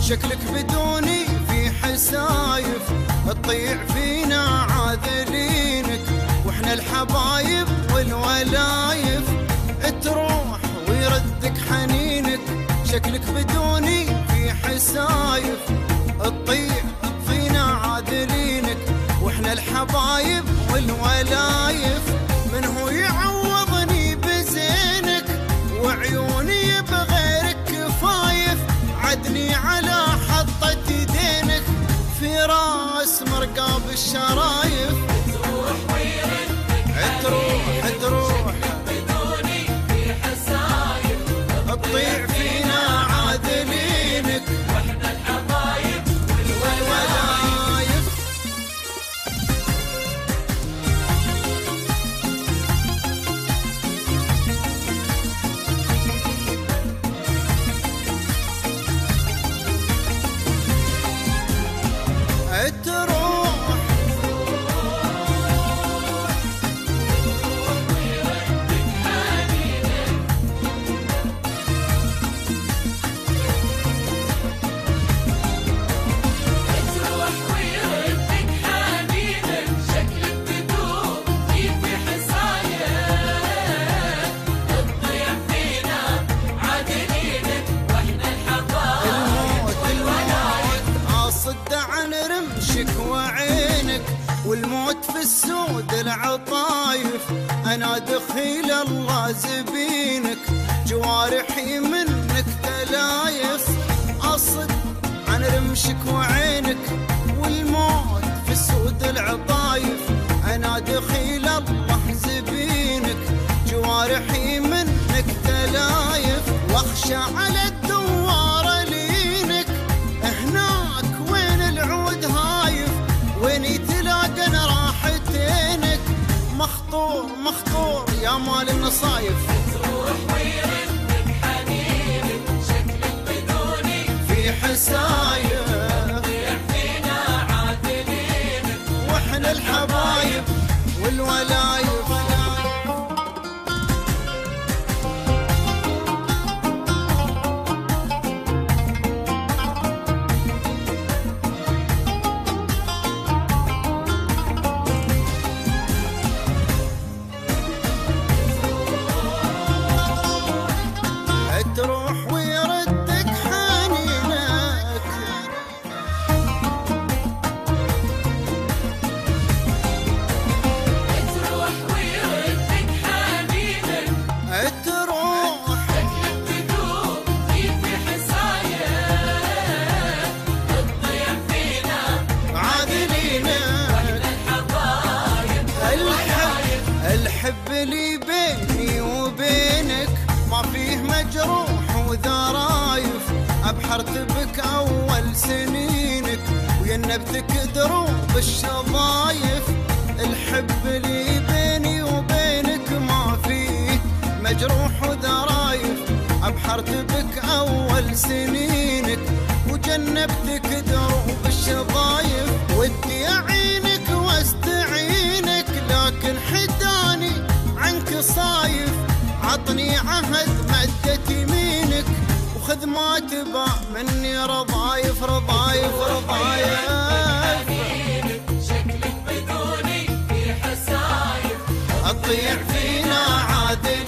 شكلك بدوني في حسايف، تطيع فينا عاذلينك، واحنا الحبايب والولايف، تروح ويردك حنينك. شكلك بدوني في حسايف، تطيع فينا عاذلينك، واحنا الحبايب والولايف. من هو يعوضني بزينك، وعيوني بغيرك كفايف، عدني على حطة يدينك، في راس مرقاب الشرايف. تروح ويردك تروح بدوني في حسايف، تطيع فينا عاذلينك، واحنا الحبايب والولايف. تروح ويردك حنينك، شكلك بدوني في حسايف، تضيع فينا عادلينك، واحنا الحبايب والولايف. اصد عن رمشك وعينك، والموت في السود العطايف، انا دخيل الله زبينك، جوارحي منك تلايف. اصد عن رمشك وعينك، والموت في السود العطايف، انا دخيل الله زبينك، جوارحي منك تلايف. واخشى على الدوار لينك، هناك وين العود هايف، وين تلاقن راحتينك، مخطور يا مال النصايف. تروح ويردك حنينك، شكلك بدوني في حسايف، تضيع فينا عادلينك، واحنا الحبايب والولايف. تروح ويردك حنينك، تروح ويردك حنينك، تروح شكلك بدوني في حسايف، تضيع فينا عاذلينك. الحبايب الحب لي بيني وبينك، ما فيه مجروح وذرايف، ابحرت بك اول سنينك، وينبتك دروب الشظايف. الحب لي بيني وبينك، ما فيه مجروح وذرايف، ابحرت بك اول سنينك، وجنبتك دروب الشظايف. ودي اعينك واستعينك، لكن حداني عنك صايف، عطني عهد مدة يمينك، وخذ ما تبى مني رضايف. حنينك، شكلك بدوني في حسايف، تطيع فينا عادل